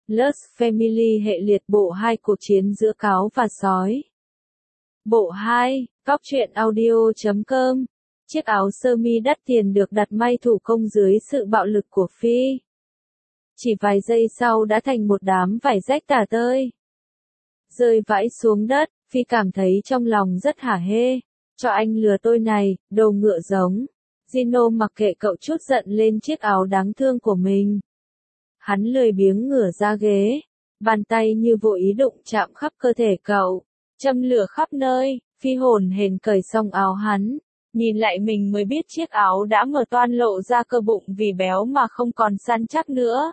Lust Family hệ liệt bộ 2 cuộc chiến giữa cáo và sói. Bộ 2, Cóc truyện audio.com. Chiếc áo sơ mi đắt tiền được đặt may thủ công dưới sự bạo lực của Phi. Chỉ vài giây sau đã thành một đám vải rách tả tơi. Rơi vãi xuống đất, Phi cảm thấy trong lòng rất hả hê. Cho anh lừa tôi này, đồ ngựa giống. Gino mặc kệ cậu chút giận lên chiếc áo đáng thương của mình. Hắn lười biếng ngửa ra ghế, bàn tay như vô ý đụng chạm khắp cơ thể cậu, châm lửa khắp nơi. Phi hồn hển cởi xong áo hắn, nhìn lại mình mới biết chiếc áo đã mở toang lộ ra cơ bụng vì béo mà không còn săn chắc nữa.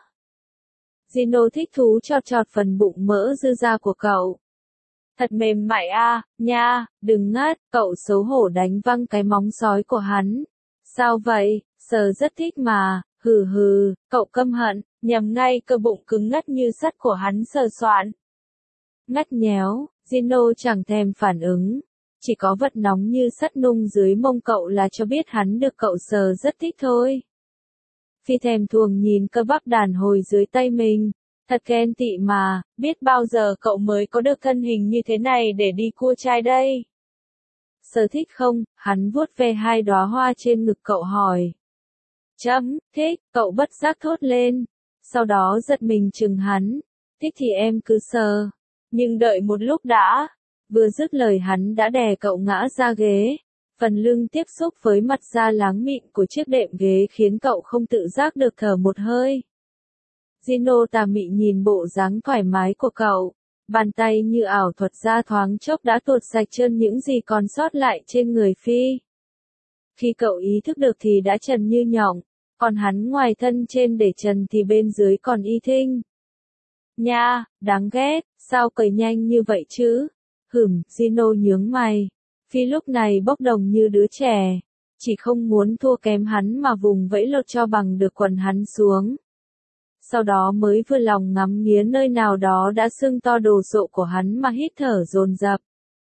Gino thích thú chọt chọt phần bụng mỡ dư ra của cậu. Thật mềm mại a, nha, đừng ngắt, cậu xấu hổ đánh văng cái móng sói của hắn. Sao vậy, sờ rất thích mà, hừ hừ, cậu căm hận, nhằm ngay cơ bụng cứng ngắt như sắt của hắn sờ soạn. Ngắt nhéo, Gino chẳng thèm phản ứng. Chỉ có vật nóng như sắt nung dưới mông cậu là cho biết hắn được cậu sờ rất thích thôi. Phi thèm thuồng nhìn cơ bắp đàn hồi dưới tay mình. Thật ghen tị mà, biết bao giờ cậu mới có được thân hình như thế này để đi cua trai đây. Sờ thích không? Hắn vuốt ve hai đóa hoa trên ngực cậu hỏi. Thích, cậu bất giác thốt lên. Sau đó giật mình chừng hắn. Thích thì em cứ sờ. Nhưng đợi một lúc đã. Vừa dứt lời hắn đã đè cậu ngã ra ghế. Phần lưng tiếp xúc với mặt da láng mịn của chiếc đệm ghế khiến cậu không tự giác được thở một hơi. Gino tà mị nhìn bộ dáng thoải mái của cậu. Bàn tay như ảo thuật ra thoáng chốc đã tuột sạch trơn những gì còn sót lại trên người Phi. Khi cậu ý thức được thì đã trần như nhộng, còn hắn ngoài thân trên để trần thì bên dưới còn y thinh. Nha, đáng ghét, sao cởi nhanh như vậy chứ? Gino nhướng mày. Phi lúc này bốc đồng như đứa trẻ, chỉ không muốn thua kém hắn mà vùng vẫy lột cho bằng được quần hắn xuống. Sau đó mới vừa lòng ngắm nghía nơi nào đó đã sưng to đồ sộ của hắn mà hít thở dồn dập.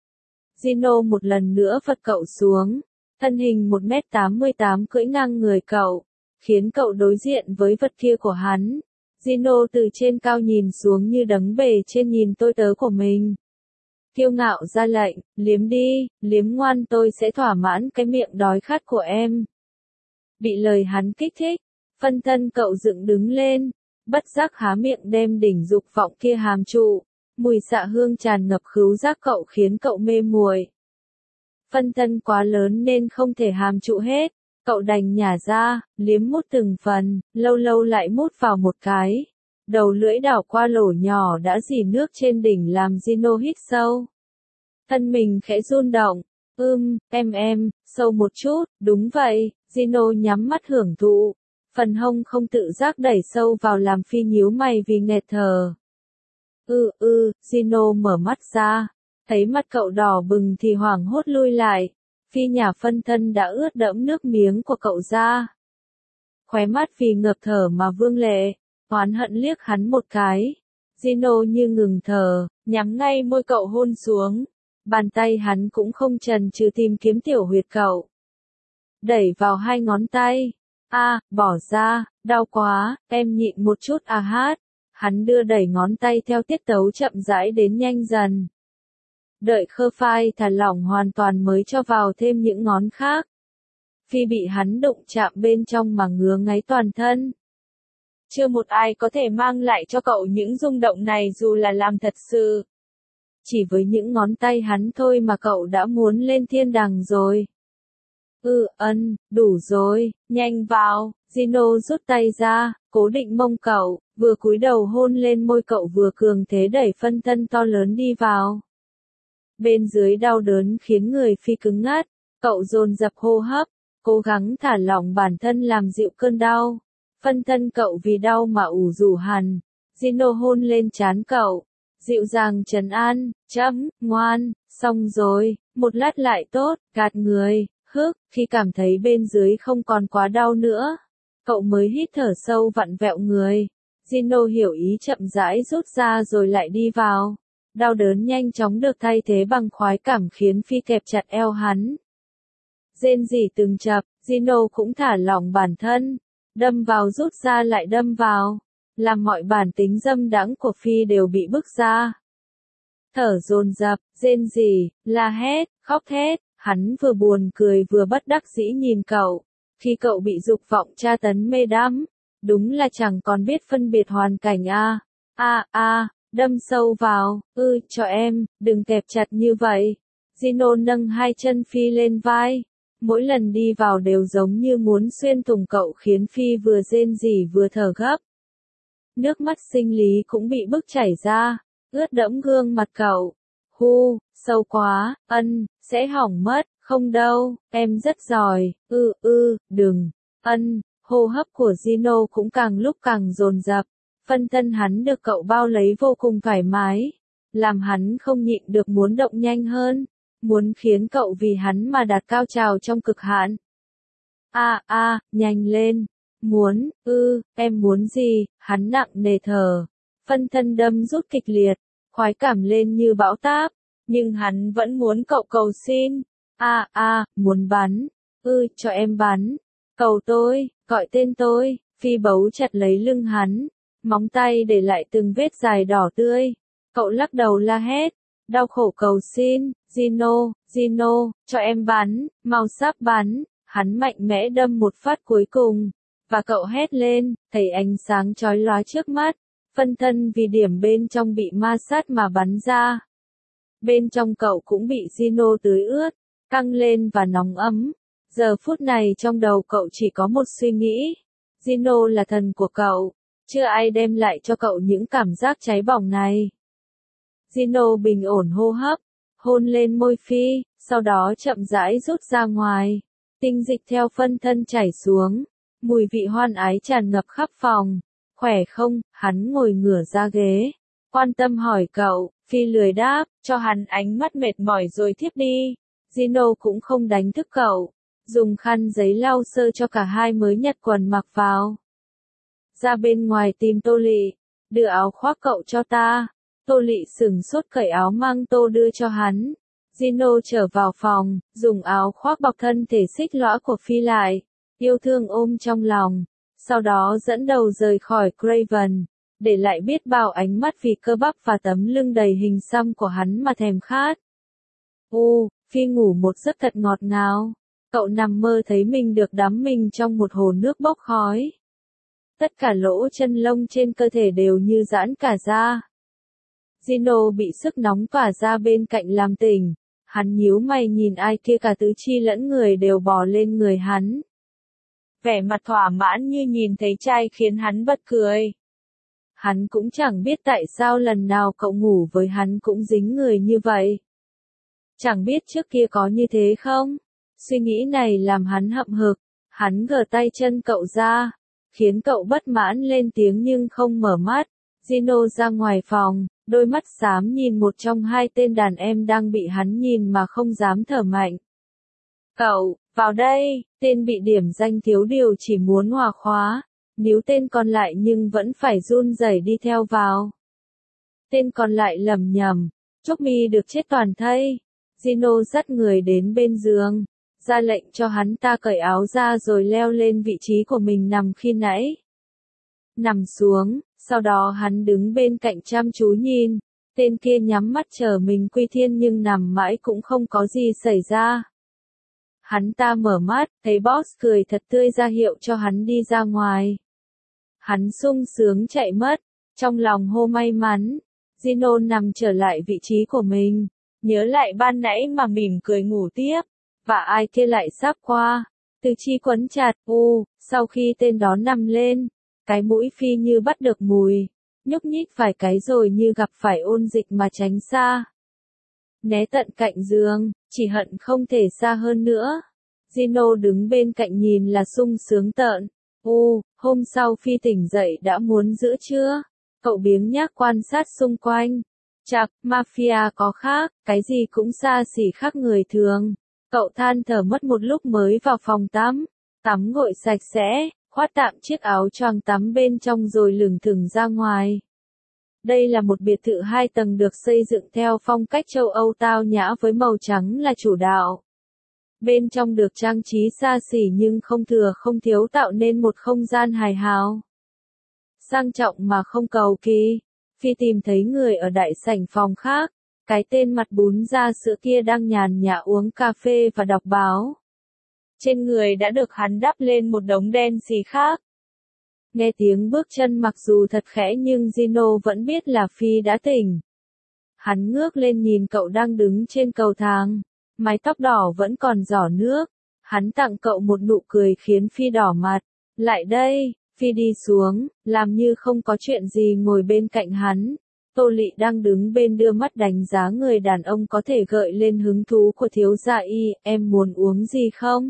Gino một lần nữa phật cậu xuống, thân hình 1m88 cưỡi ngang người cậu, khiến cậu đối diện với vật kia của hắn. Gino từ trên cao nhìn xuống như đấng bề trên nhìn tôi tớ của mình. Kiêu ngạo ra lệnh, liếm đi, liếm ngoan tôi sẽ thỏa mãn cái miệng đói khát của em. Bị lời hắn kích thích, phân thân cậu dựng đứng lên, bất giác há miệng đem đỉnh dục vọng kia hàm trụ, mùi xạ hương tràn ngập khứu giác cậu khiến cậu mê muội. Phân thân quá lớn nên không thể hàm trụ hết, cậu đành nhả ra, liếm mút từng phần, lâu lâu lại mút vào một cái. Đầu lưỡi đảo qua lỗ nhỏ đã rỉ nước trên đỉnh làm Gino hít sâu. Thân mình khẽ run động. Em, sâu một chút, đúng vậy, Gino nhắm mắt hưởng thụ. Phần hông không tự giác đẩy sâu vào làm Phi nhíu mày vì nghẹt thở. Gino mở mắt ra. Thấy mắt cậu đỏ bừng thì hoảng hốt lui lại. Phi nhả phân thân đã ướt đẫm nước miếng của cậu ra. Khóe mắt vì ngập thở mà vương lệ. Oán hận liếc hắn một cái. Gino như ngừng thở, nhắm ngay môi cậu hôn xuống. Bàn tay hắn cũng không chần chừ tìm kiếm tiểu huyệt cậu. Đẩy vào hai ngón tay. Bỏ ra, đau quá, em nhịn một chút hát. Hắn đưa đẩy ngón tay theo tiết tấu chậm rãi đến nhanh dần. Đợi khơ phai thả lỏng hoàn toàn mới cho vào thêm những ngón khác. Phi bị hắn đụng chạm bên trong mà ngứa ngáy toàn thân. Chưa một ai có thể mang lại cho cậu những rung động này dù là làm thật sự. Chỉ với những ngón tay hắn thôi mà cậu đã muốn lên thiên đàng rồi. Đủ rồi, nhanh vào. Gino rút tay ra, cố định mông cậu, vừa cúi đầu hôn lên môi cậu vừa cường thế đẩy phân thân to lớn đi vào. Bên dưới đau đớn khiến người Phi cứng ngắt, cậu dồn dập hô hấp, cố gắng thả lỏng bản thân làm dịu cơn đau. Phân thân cậu vì đau mà ủ rũ hằn. Gino hôn lên trán cậu, dịu dàng trấn an, ngoan, xong rồi, một lát lại tốt, gạt người. Khi cảm thấy bên dưới không còn quá đau nữa, cậu mới hít thở sâu vặn vẹo người. Gino hiểu ý chậm rãi rút ra rồi lại đi vào. Đau đớn nhanh chóng được thay thế bằng khoái cảm khiến Phi kẹp chặt eo hắn. Rên rỉ từng chập, Gino cũng thả lỏng bản thân. Đâm vào rút ra lại đâm vào. làm mọi bản tính dâm đãng của Phi đều bị bức ra. Thở dồn dập, rên rỉ, la hét, khóc thét, hắn vừa buồn cười vừa bất đắc dĩ nhìn cậu. Khi cậu bị dục vọng tra tấn mê đắm, đúng là chẳng còn biết phân biệt hoàn cảnh đâm sâu vào, cho em, đừng kẹp chặt như vậy. Gino nâng hai chân Phi lên vai, mỗi lần đi vào đều giống như muốn xuyên thủng cậu khiến Phi vừa rên rỉ vừa thở gấp. Nước mắt sinh lý cũng bị bức chảy ra, ướt đẫm gương mặt cậu. Sâu quá, sẽ hỏng mất, không đâu, em rất giỏi, đừng, hô hấp của Gino cũng càng lúc càng dồn dập, phân thân hắn được cậu bao lấy vô cùng thoải mái, làm hắn không nhịn được muốn động nhanh hơn, muốn khiến cậu vì hắn mà đạt cao trào trong cực hạn. Nhanh lên, em muốn gì, hắn nặng nề thở, phân thân đâm rút kịch liệt, khoái cảm lên như bão táp, nhưng hắn vẫn muốn cậu cầu xin, muốn bắn, cho em bắn, cầu tôi, gọi tên tôi, Phi bấu chặt lấy lưng hắn, móng tay để lại từng vết dài đỏ tươi, cậu lắc đầu la hét, đau khổ cầu xin, Gino, cho em bắn, mau sắp bắn, hắn mạnh mẽ đâm một phát cuối cùng, và cậu hét lên, thấy ánh sáng chói lóa trước mắt, phân thân vì điểm bên trong bị ma sát mà bắn ra. Bên trong cậu cũng bị Gino tưới ướt, căng lên và nóng ấm. Giờ phút này trong đầu cậu chỉ có một suy nghĩ. Gino là thần của cậu, chưa ai đem lại cho cậu những cảm giác cháy bỏng này. Gino bình ổn hô hấp, hôn lên môi Phi, sau đó chậm rãi rút ra ngoài. Tinh dịch theo phân thân chảy xuống, mùi vị hoan ái tràn ngập khắp phòng. Khỏe không, hắn ngồi ngửa ra ghế, quan tâm hỏi cậu, Phi lười đáp, cho hắn ánh mắt mệt mỏi rồi thiếp đi. Gino cũng không đánh thức cậu, dùng khăn giấy lau sơ cho cả hai mới nhặt quần mặc vào. Ra bên ngoài tìm Tô Lị, đưa áo khoác cậu cho ta. Tô Lị sửng sốt cởi áo mang tô đưa cho hắn. Gino trở vào phòng, dùng áo khoác bọc thân thể xích lõa của Phi lại, yêu thương ôm trong lòng. Sau đó dẫn đầu rời khỏi Craven, để lại biết bao ánh mắt vì cơ bắp và tấm lưng đầy hình xăm của hắn mà thèm khát. Phi ngủ một giấc thật ngọt ngào. Cậu nằm mơ thấy mình được đắm mình trong một hồ nước bốc khói. Tất cả lỗ chân lông trên cơ thể đều như giãn cả ra. Gino bị sức nóng tỏa ra bên cạnh làm tỉnh. Hắn nhíu mày nhìn ai kia, cả tứ chi lẫn người đều bò lên người hắn. Vẻ mặt thỏa mãn như nhìn thấy trai khiến hắn bật cười. Hắn cũng chẳng biết tại sao lần nào cậu ngủ với hắn cũng dính người như vậy. Chẳng biết trước kia có như thế không? Suy nghĩ này làm hắn hậm hực, hắn gỡ tay chân cậu ra, khiến cậu bất mãn lên tiếng nhưng không mở mắt. Gino ra ngoài phòng, đôi mắt xám nhìn một trong hai tên đàn em đang bị hắn nhìn mà không dám thở mạnh. Cậu, vào đây, tên bị điểm danh thiếu điều chỉ muốn hòa khóa, níu tên còn lại nhưng vẫn phải run rẩy đi theo vào. Tên còn lại lẩm nhẩm, chúc mi được chết toàn thây. Gino dắt người đến bên giường, ra lệnh cho hắn ta cởi áo ra rồi leo lên vị trí của mình nằm khi nãy. Nằm xuống, sau đó hắn đứng bên cạnh chăm chú nhìn, tên kia nhắm mắt chờ mình quy thiên nhưng nằm mãi cũng không có gì xảy ra. Hắn ta mở mắt, thấy boss cười thật tươi ra hiệu cho hắn đi ra ngoài. Hắn sung sướng chạy mất, trong lòng hô may mắn. Gino nằm trở lại vị trí của mình, nhớ lại ban nãy mà mỉm cười ngủ tiếp, và ai kia lại sắp qua. Tứ chi quấn chặt, sau khi tên đó nằm lên, cái mũi Phi như bắt được mùi, nhúc nhích vài cái rồi như gặp phải ôn dịch mà tránh xa. Né tận cạnh giường, chỉ hận không thể xa hơn nữa. Gino đứng bên cạnh nhìn là sung sướng tợn. Hôm sau Phi tỉnh dậy đã muốn giữa trưa. Cậu biếng nhác quan sát xung quanh. Chạc, mafia có khác, cái gì cũng xa xỉ khác người thường. Cậu than thở mất một lúc mới vào phòng tắm. Tắm gội sạch sẽ, khoác tạm chiếc áo choàng tắm bên trong rồi lửng thửng ra ngoài. Đây là một biệt thự 2 tầng được xây dựng theo phong cách châu Âu tao nhã với màu trắng là chủ đạo. Bên trong được trang trí xa xỉ nhưng không thừa không thiếu tạo nên một không gian hài hào. Sang trọng mà không cầu kỳ. Phi tìm thấy người ở đại sảnh phòng khác. Cái tên mặt bún da sữa kia đang nhàn nhã uống cà phê và đọc báo. Trên người đã được hắn đắp lên một đống đen xì khác. Nghe tiếng bước chân mặc dù thật khẽ nhưng Gino vẫn biết là Phi đã tỉnh. Hắn ngước lên nhìn cậu đang đứng trên cầu thang. Mái tóc đỏ vẫn còn rỏ nước. Hắn tặng cậu một nụ cười khiến Phi đỏ mặt. Lại đây, Phi đi xuống, làm như không có chuyện gì ngồi bên cạnh hắn. Tô Lị đang đứng bên đưa mắt đánh giá người đàn ông có thể gợi lên hứng thú của thiếu gia y, em muốn uống gì không?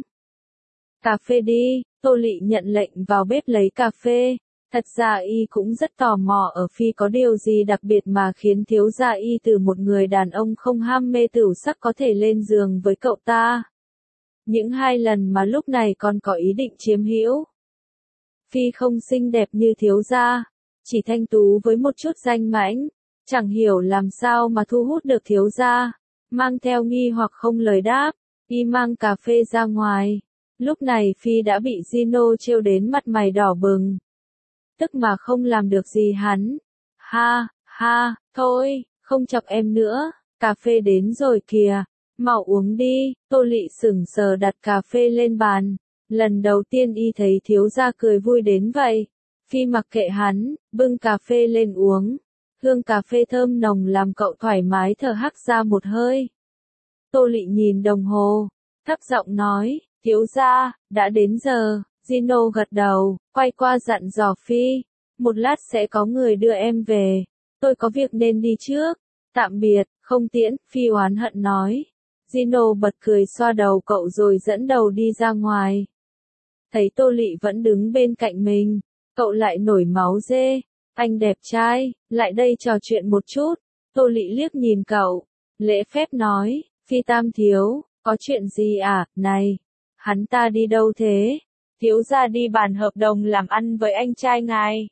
Cà phê đi, Tô Lị nhận lệnh vào bếp lấy cà phê. Thật ra y cũng rất tò mò ở Phi có điều gì đặc biệt mà khiến thiếu gia y từ một người đàn ông không ham mê tửu sắc có thể lên giường với cậu ta. Những 2 lần mà lúc này còn có ý định chiếm hữu. Phi không xinh đẹp như thiếu gia, chỉ thanh tú với một chút danh mãnh, chẳng hiểu làm sao mà thu hút được thiếu gia. Mang theo nghi hoặc không lời đáp, y mang cà phê ra ngoài. Lúc này Phi đã bị Gino trêu đến mặt mày đỏ bừng. Tức mà không làm được gì hắn. Ha, ha, thôi, không chọc em nữa, cà phê đến rồi kìa, mau uống đi. Tô Lị sững sờ đặt cà phê lên bàn. Lần đầu tiên y thấy thiếu gia cười vui đến vậy. Phi mặc kệ hắn, bưng cà phê lên uống. Hương cà phê thơm nồng làm cậu thoải mái thở hắt ra một hơi. Tô Lị nhìn đồng hồ, thấp giọng nói, thiếu gia, đã đến giờ. Gino gật đầu, quay qua dặn dò Phi, một lát sẽ có người đưa em về. Tôi có việc nên đi trước. Tạm biệt, không tiễn, Phi oán hận nói. Gino bật cười xoa đầu cậu rồi dẫn đầu đi ra ngoài. Thấy Tô Lị vẫn đứng bên cạnh mình, cậu lại nổi máu dê. Anh đẹp trai, lại đây trò chuyện một chút. Tô Lị liếc nhìn cậu, lễ phép nói, Phi tam thiếu, có chuyện gì à, này, hắn ta đi đâu thế? Thiếu gia đi bàn hợp đồng làm ăn với anh trai ngài.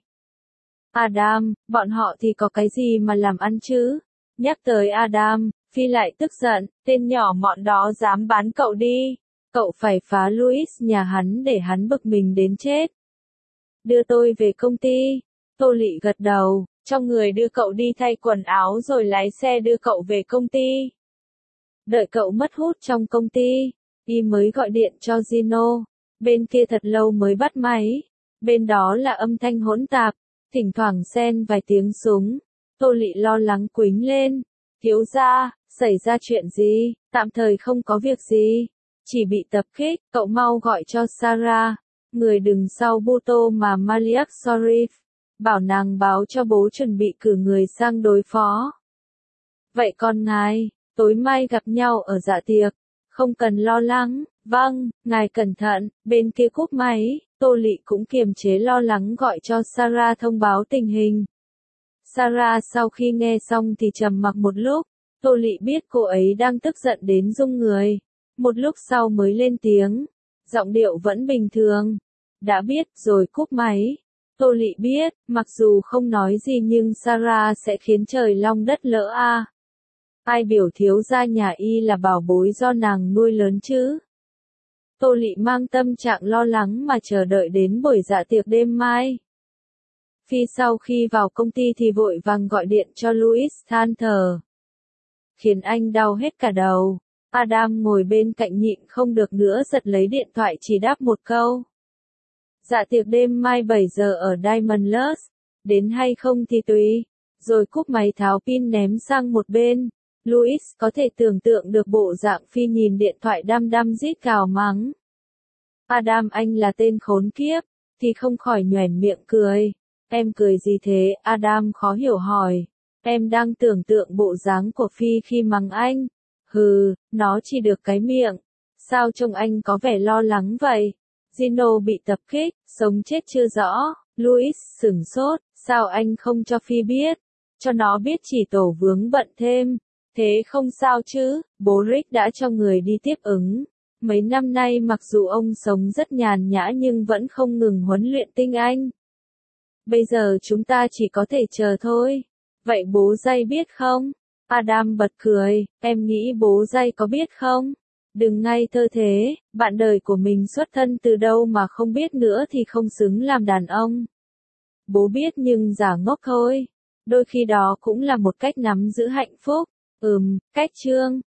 Adam, bọn họ thì có cái gì mà làm ăn chứ? Nhắc tới Adam, Phi lại tức giận, tên nhỏ mọn đó dám bán cậu đi. Cậu phải phá Louis nhà hắn để hắn bực mình đến chết. Đưa tôi về công ty. Tô Lị gật đầu, cho người đưa cậu đi thay quần áo rồi lái xe đưa cậu về công ty. Đợi cậu mất hút trong công ty, y mới gọi điện cho Gino. Bên kia thật lâu mới bắt máy. Bên đó là âm thanh hỗn tạp, thỉnh thoảng xen vài tiếng súng. Tô Lị lo lắng quýnh lên. Thiếu gia, xảy ra chuyện gì? Tạm thời không có việc gì. Chỉ bị tập kích, cậu mau gọi cho Sarah, người đứng sau Buto mà Maliak Sharif. Bảo nàng báo cho bố chuẩn bị cử người sang đối phó. Vậy con ngài, tối mai gặp nhau ở dạ tiệc. Không cần lo lắng. Vâng, ngài cẩn thận. Bên kia cúp máy, Tô Lị cũng kiềm chế lo lắng gọi cho Sarah thông báo tình hình. Sarah sau khi nghe xong thì trầm mặc một lúc. Tô Lị biết cô ấy đang tức giận đến rung người. Một lúc sau mới lên tiếng. Giọng điệu vẫn bình thường. Đã biết rồi cúp máy. Tô Lị biết, mặc dù không nói gì nhưng Sarah sẽ khiến trời long đất lỡ a. Ai biểu thiếu gia nhà y là bảo bối do nàng nuôi lớn chứ? Tô Lị mang tâm trạng lo lắng mà chờ đợi đến buổi dạ tiệc đêm mai. Phi sau khi vào công ty thì vội vàng gọi điện cho Louis than thở. Khiến anh đau hết cả đầu. Adam ngồi bên cạnh nhịn không được nữa giật lấy điện thoại chỉ đáp một câu. Dạ tiệc đêm mai 7 giờ ở Diamond Lux. Đến hay không thì tùy. Rồi cúp máy tháo pin ném sang một bên. Louis có thể tưởng tượng được bộ dạng Phi nhìn điện thoại đăm đăm rít gào mắng. Adam anh là tên khốn kiếp, thì không khỏi nhoẻn miệng cười. Em cười gì thế? Adam khó hiểu hỏi. Em đang tưởng tượng bộ dáng của Phi khi mắng anh. Hừ, nó chỉ được cái miệng. Sao trông anh có vẻ lo lắng vậy? Gino bị tập kích, sống chết chưa rõ. Louis sửng sốt, sao anh không cho Phi biết? Cho nó biết chỉ tổ vướng bận thêm. Thế không sao chứ, bố Rick đã cho người đi tiếp ứng. Mấy năm nay mặc dù ông sống rất nhàn nhã nhưng vẫn không ngừng huấn luyện tinh anh. Bây giờ chúng ta chỉ có thể chờ thôi. Vậy bố Jay biết không? Adam bật cười, em nghĩ bố Jay có biết không? Đừng ngây thơ thế, bạn đời của mình xuất thân từ đâu mà không biết nữa thì không xứng làm đàn ông. Bố biết nhưng giả ngốc thôi. Đôi khi đó cũng là một cách nắm giữ hạnh phúc. Cách chương